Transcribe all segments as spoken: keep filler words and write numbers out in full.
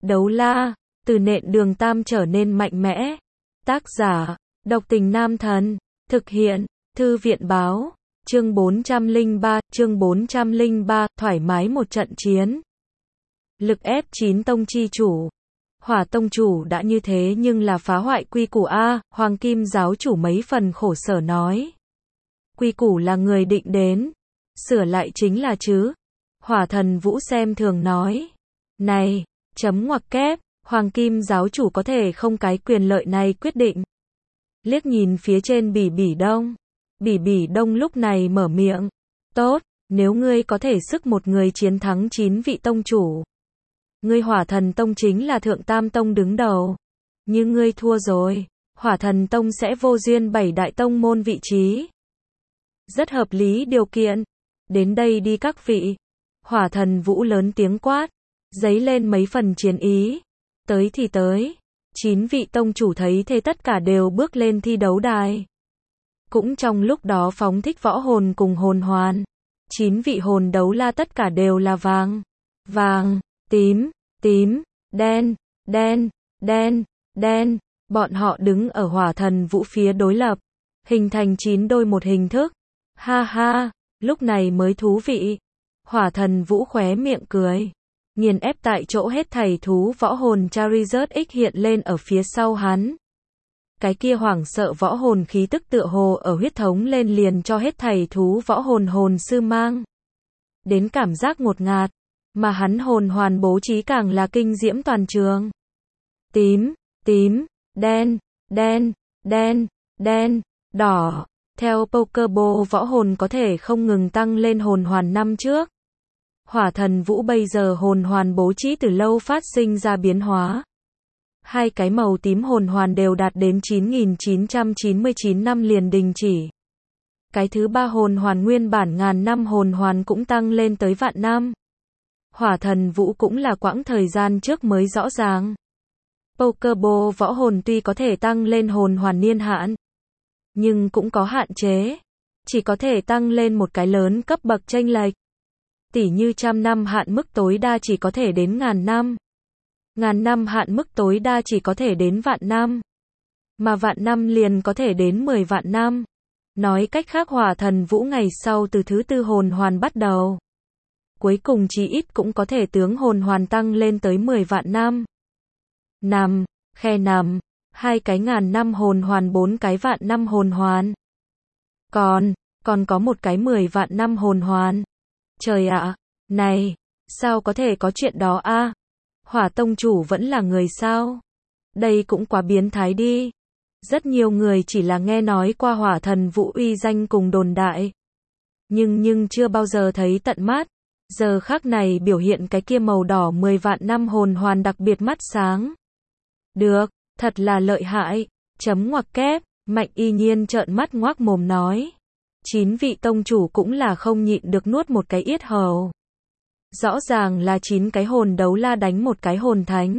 Đấu la, từ nện đường tam trở nên mạnh mẽ. Tác giả, độc tình nam thần. Thực hiện, thư viện báo. Chương bốn trăm lẻ ba, chương bốn trăm lẻ ba, thoải mái một trận chiến. Lực ép chín tông chi chủ. Hỏa tông chủ đã như thế nhưng là phá hoại quy củ a, Hoàng Kim giáo chủ mấy phần khổ sở nói. Quy củ là người định đến, sửa lại chính là chứ. Hỏa thần Vũ xem thường nói. Này, chấm ngoặc kép, Hoàng Kim giáo chủ có thể không cái quyền lợi này quyết định. Liếc nhìn phía trên Bỉ Bỉ Đông. Bỉ Bỉ Đông lúc này mở miệng. Tốt, nếu ngươi có thể sức một người chiến thắng chín vị tông chủ. Ngươi Hỏa thần tông chính là thượng tam tông đứng đầu. Nhưng ngươi thua rồi, Hỏa thần tông sẽ vô duyên bảy đại tông môn vị trí. Rất hợp lý điều kiện. Đến đây đi các vị. Hỏa thần Vũ lớn tiếng quát. Dấy lên mấy phần chiến ý. Tới thì tới. Chín vị tông chủ thấy thế tất cả đều bước lên thi đấu đài. Cũng trong lúc đó phóng thích võ hồn cùng hồn hoàn. Chín vị hồn đấu la tất cả đều là vàng. Vàng, tím, tím, đen, đen, đen, đen. Bọn họ đứng ở Hỏa thần Vũ phía đối lập. Hình thành chín đôi một hình thức. Ha ha, lúc này mới thú vị. Hỏa thần Vũ khóe miệng cười. Nghiền ép tại chỗ hết thảy thú võ hồn Charizard X hiện lên ở phía sau hắn. Cái kia hoảng sợ võ hồn khí tức tựa hồ ở huyết thống lên liền cho hết thảy thú võ hồn hồn sư mang. Đến cảm giác ngột ngạt, mà hắn hồn hoàn bố trí càng là kinh diễm toàn trường. Tím, tím, đen, đen, đen, đen, đỏ. Theo Pokeball võ hồn có thể không ngừng tăng lên hồn hoàn năm trước. Hỏa thần Vũ bây giờ hồn hoàn bố trí từ lâu phát sinh ra biến hóa. Hai cái màu tím hồn hoàn đều đạt đến chín nghìn chín trăm chín mươi chín năm liền đình chỉ. Cái thứ ba hồn hoàn nguyên bản ngàn năm hồn hoàn cũng tăng lên tới vạn năm. Hỏa thần Vũ cũng là quãng thời gian trước mới rõ ràng. Pokeball võ hồn tuy có thể tăng lên hồn hoàn niên hạn, nhưng cũng có hạn chế. Chỉ có thể tăng lên một cái lớn cấp bậc chênh lệch. Tỉ như trăm năm hạn mức tối đa chỉ có thể đến ngàn năm. Ngàn năm hạn mức tối đa chỉ có thể đến vạn năm. Mà vạn năm liền có thể đến mười vạn năm. Nói cách khác Hỏa thần Vũ ngày sau từ thứ tư hồn hoàn bắt đầu. Cuối cùng chí ít cũng có thể tướng hồn hoàn tăng lên tới mười vạn năm. Nằm, khe nằm, hai cái ngàn năm hồn hoàn bốn cái vạn năm hồn hoàn. Còn, còn có một cái mười vạn năm hồn hoàn. Trời ạ, à, này, sao có thể có chuyện đó a? À? Hỏa tông chủ vẫn là người sao? Đây cũng quá biến thái đi. Rất nhiều người chỉ là nghe nói qua Hỏa thần Vũ uy danh cùng đồn đại. Nhưng nhưng chưa bao giờ thấy tận mắt. Giờ khắc này biểu hiện cái kia màu đỏ mười vạn năm hồn hoàn đặc biệt mắt sáng. Được, thật là lợi hại. Chấm ngoặc kép, Mạnh Y Nhiên trợn mắt ngoác mồm nói. Chín vị tông chủ cũng là không nhịn được nuốt một cái yết hầu. Rõ ràng là chín cái hồn đấu la đánh một cái hồn thánh.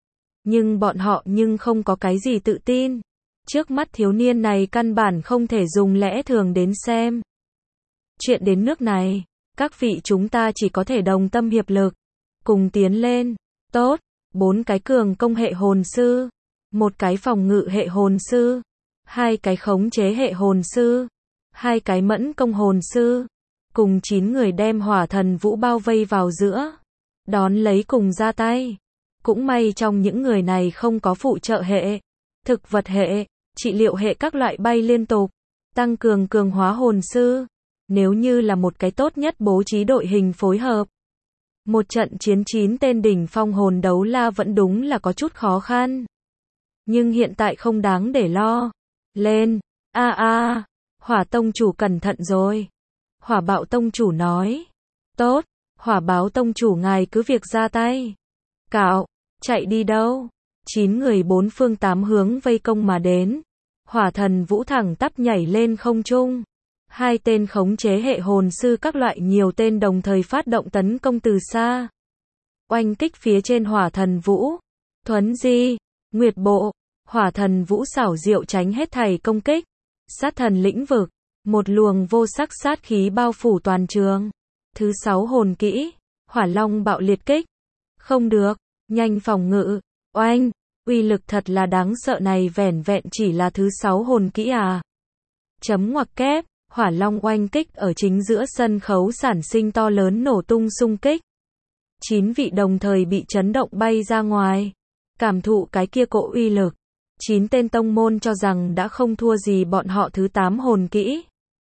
Nhưng bọn họ nhưng không có cái gì tự tin. Trước mắt thiếu niên này căn bản không thể dùng lẽ thường đến xem. Chuyện đến nước này, các vị chúng ta chỉ có thể đồng tâm hiệp lực. Cùng tiến lên. Tốt, bốn cái cường công hệ hồn sư. Một cái phòng ngự hệ hồn sư. Hai cái khống chế hệ hồn sư. Hai cái mẫn công hồn sư, cùng chín người đem Hỏa thần Vũ bao vây vào giữa, đón lấy cùng ra tay. Cũng may trong những người này không có phụ trợ hệ, thực vật hệ, trị liệu hệ các loại bay liên tục, tăng cường cường hóa hồn sư. Nếu như là một cái tốt nhất bố trí đội hình phối hợp, một trận chiến chín tên đỉnh phong hồn đấu la vẫn đúng là có chút khó khăn. Nhưng hiện tại không đáng để lo. Lên, a a. Hỏa tông chủ cẩn thận rồi. Hỏa bạo tông chủ nói. Tốt, Hỏa báo tông chủ ngài cứ việc ra tay. Cạo, chạy đi đâu? Chín người bốn phương tám hướng vây công mà đến. Hỏa thần Vũ thẳng tắp nhảy lên không trung. Hai tên khống chế hệ hồn sư các loại nhiều tên đồng thời phát động tấn công từ xa. Oanh kích phía trên Hỏa thần Vũ. Thuấn di, Nguyệt bộ. Hỏa thần Vũ xảo diệu tránh hết thảy công kích. Sát thần lĩnh vực, một luồng vô sắc sát khí bao phủ toàn trường. Thứ sáu hồn kỹ, Hỏa long bạo liệt kích. Không được, nhanh phòng ngự, oanh, uy lực thật là đáng sợ này vẻn vẹn chỉ là thứ sáu hồn kỹ à. Chấm ngoặc kép, hỏa long oanh kích ở chính giữa sân khấu sản sinh to lớn nổ tung xung kích. Chín vị đồng thời bị chấn động bay ra ngoài. Cảm thụ cái kia cỗ uy lực. Chín tên tông môn cho rằng đã không thua gì bọn họ thứ tám hồn kỹ.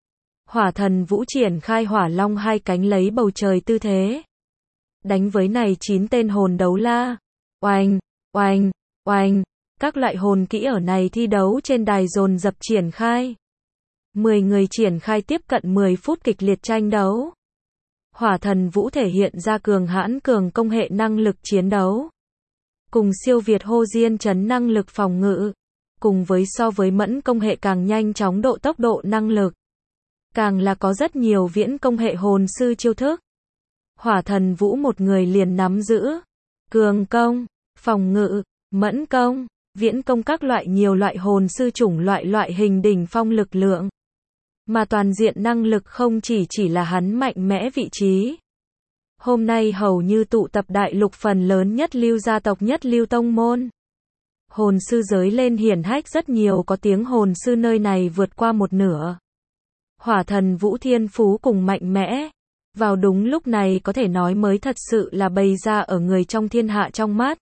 Hỏa thần vũ triển khai hỏa long hai cánh lấy bầu trời tư thế. Đánh với này chín tên hồn đấu la. Oanh, oanh, oanh. Các loại hồn kỹ ở này thi đấu trên đài dồn dập triển khai. mười người triển khai tiếp cận mười phút kịch liệt tranh đấu. Hỏa thần vũ thể hiện ra cường hãn cường công hệ năng lực chiến đấu. Cùng siêu việt hô diên chấn năng lực phòng ngự. Cùng với so với mẫn công hệ càng nhanh chóng độ tốc độ năng lực. Càng là có rất nhiều viễn công hệ hồn sư chiêu thức. Hỏa thần vũ một người liền nắm giữ. Cường công, phòng ngự, mẫn công, viễn công các loại nhiều loại hồn sư chủng loại loại hình đỉnh phong lực lượng. Mà toàn diện năng lực không chỉ chỉ là hắn mạnh mẽ vị trí. Hôm nay hầu như tụ tập đại lục phần lớn nhất lưu gia tộc nhất lưu tông môn. Hồn sư giới lên hiển hách rất nhiều có tiếng hồn sư nơi này vượt qua một nửa. Hỏa thần vũ thiên phú cùng mạnh mẽ. Vào đúng lúc này có thể nói mới thật sự là bày ra ở người trong thiên hạ trong mắt.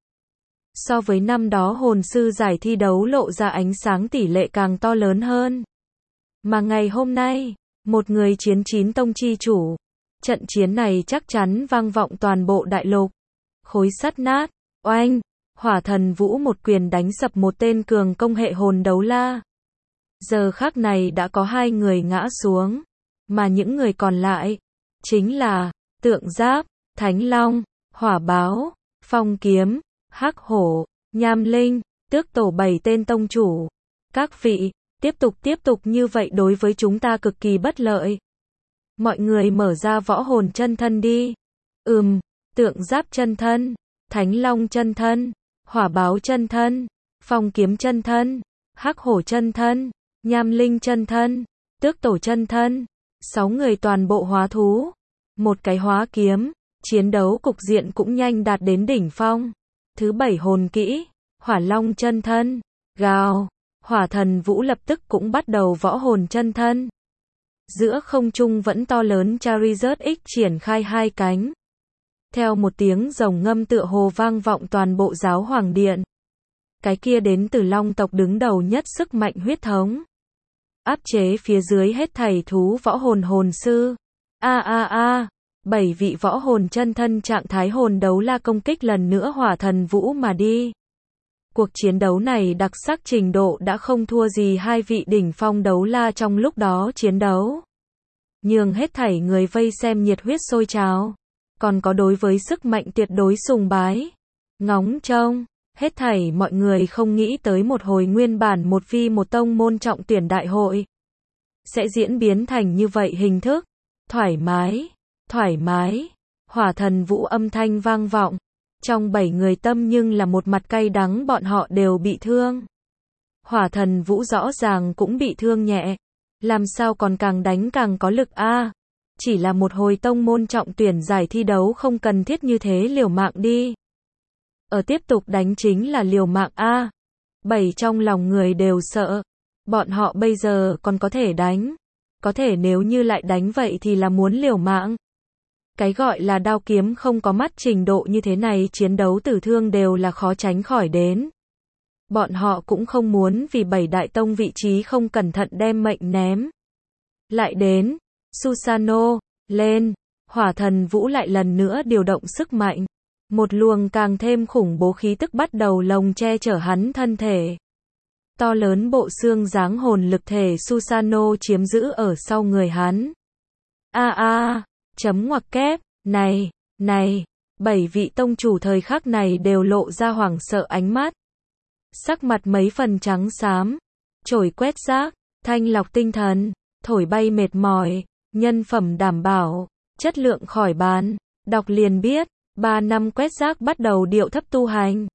So với năm đó hồn sư giải thi đấu lộ ra ánh sáng tỷ lệ càng to lớn hơn. Mà ngày hôm nay, một người chiến chín tông chi chủ. Trận chiến này chắc chắn vang vọng toàn bộ đại lục. Khối sắt nát, oanh, hỏa thần vũ một quyền đánh sập một tên cường công hệ hồn đấu la. Giờ khắc này đã có hai người ngã xuống. Mà những người còn lại, chính là, tượng giáp, thánh long, hỏa báo, phong kiếm, hắc hổ, nham linh, tước tổ bảy tên tông chủ. Các vị, tiếp tục tiếp tục như vậy đối với chúng ta cực kỳ bất lợi. Mọi người mở ra võ hồn chân thân đi. Ừm, tượng giáp chân thân, thánh long chân thân, hỏa báo chân thân, phong kiếm chân thân, hắc hổ chân thân, nham linh chân thân, tước tổ chân thân. Sáu người toàn bộ hóa thú. Một cái hóa kiếm, chiến đấu cục diện cũng nhanh đạt đến đỉnh phong. Thứ bảy hồn kỹ, hỏa long chân thân, gào, hỏa thần vũ lập tức cũng bắt đầu võ hồn chân thân. Giữa không trung vẫn to lớn Charizard X triển khai hai cánh. Theo một tiếng rồng ngâm tựa hồ vang vọng toàn bộ giáo hoàng điện. Cái kia đến từ long tộc đứng đầu nhất sức mạnh huyết thống. Áp chế phía dưới hết thảy thú võ hồn hồn sư. A a a, bảy vị võ hồn chân thân trạng thái hồn đấu la công kích lần nữa hỏa thần vũ mà đi. Cuộc chiến đấu này đặc sắc trình độ đã không thua gì hai vị đỉnh phong đấu la trong lúc đó chiến đấu. Nhường hết thảy người vây xem nhiệt huyết sôi trào. Còn có đối với sức mạnh tuyệt đối sùng bái. Ngóng trông, hết thảy mọi người không nghĩ tới một hồi nguyên bản một vi một tông môn trọng tuyển đại hội. Sẽ diễn biến thành như vậy hình thức. Thoải mái, thoải mái, hỏa thần vũ âm thanh vang vọng. Trong bảy người tâm nhưng là một mặt cay đắng bọn họ đều bị thương. Hỏa thần vũ rõ ràng cũng bị thương nhẹ. Làm sao còn càng đánh càng có lực a? À, chỉ là một hồi tông môn trọng tuyển giải thi đấu không cần thiết như thế liều mạng đi. Ở tiếp tục đánh chính là liều mạng a. À, bảy trong lòng người đều sợ. Bọn họ bây giờ còn có thể đánh. Có thể nếu như lại đánh vậy thì là muốn liều mạng. Cái gọi là đao kiếm không có mắt trình độ như thế này chiến đấu tử thương đều là khó tránh khỏi đến. Bọn họ cũng không muốn vì bảy đại tông vị trí không cẩn thận đem mệnh ném. Lại đến, Susano, lên, hỏa thần vũ lại lần nữa điều động sức mạnh. Một luồng càng thêm khủng bố khí tức bắt đầu lồng che chở hắn thân thể. To lớn bộ xương dáng hồn lực thể Susano chiếm giữ ở sau người hắn. A a, chấm ngoặc kép, này, này, bảy vị tông chủ thời khắc này đều lộ ra hoảng sợ ánh mắt. Sắc mặt mấy phần trắng xám, trổi quét rác, thanh lọc tinh thần, thổi bay mệt mỏi, nhân phẩm đảm bảo, chất lượng khỏi bán, đọc liền biết, ba năm quét rác bắt đầu điệu thấp tu hành.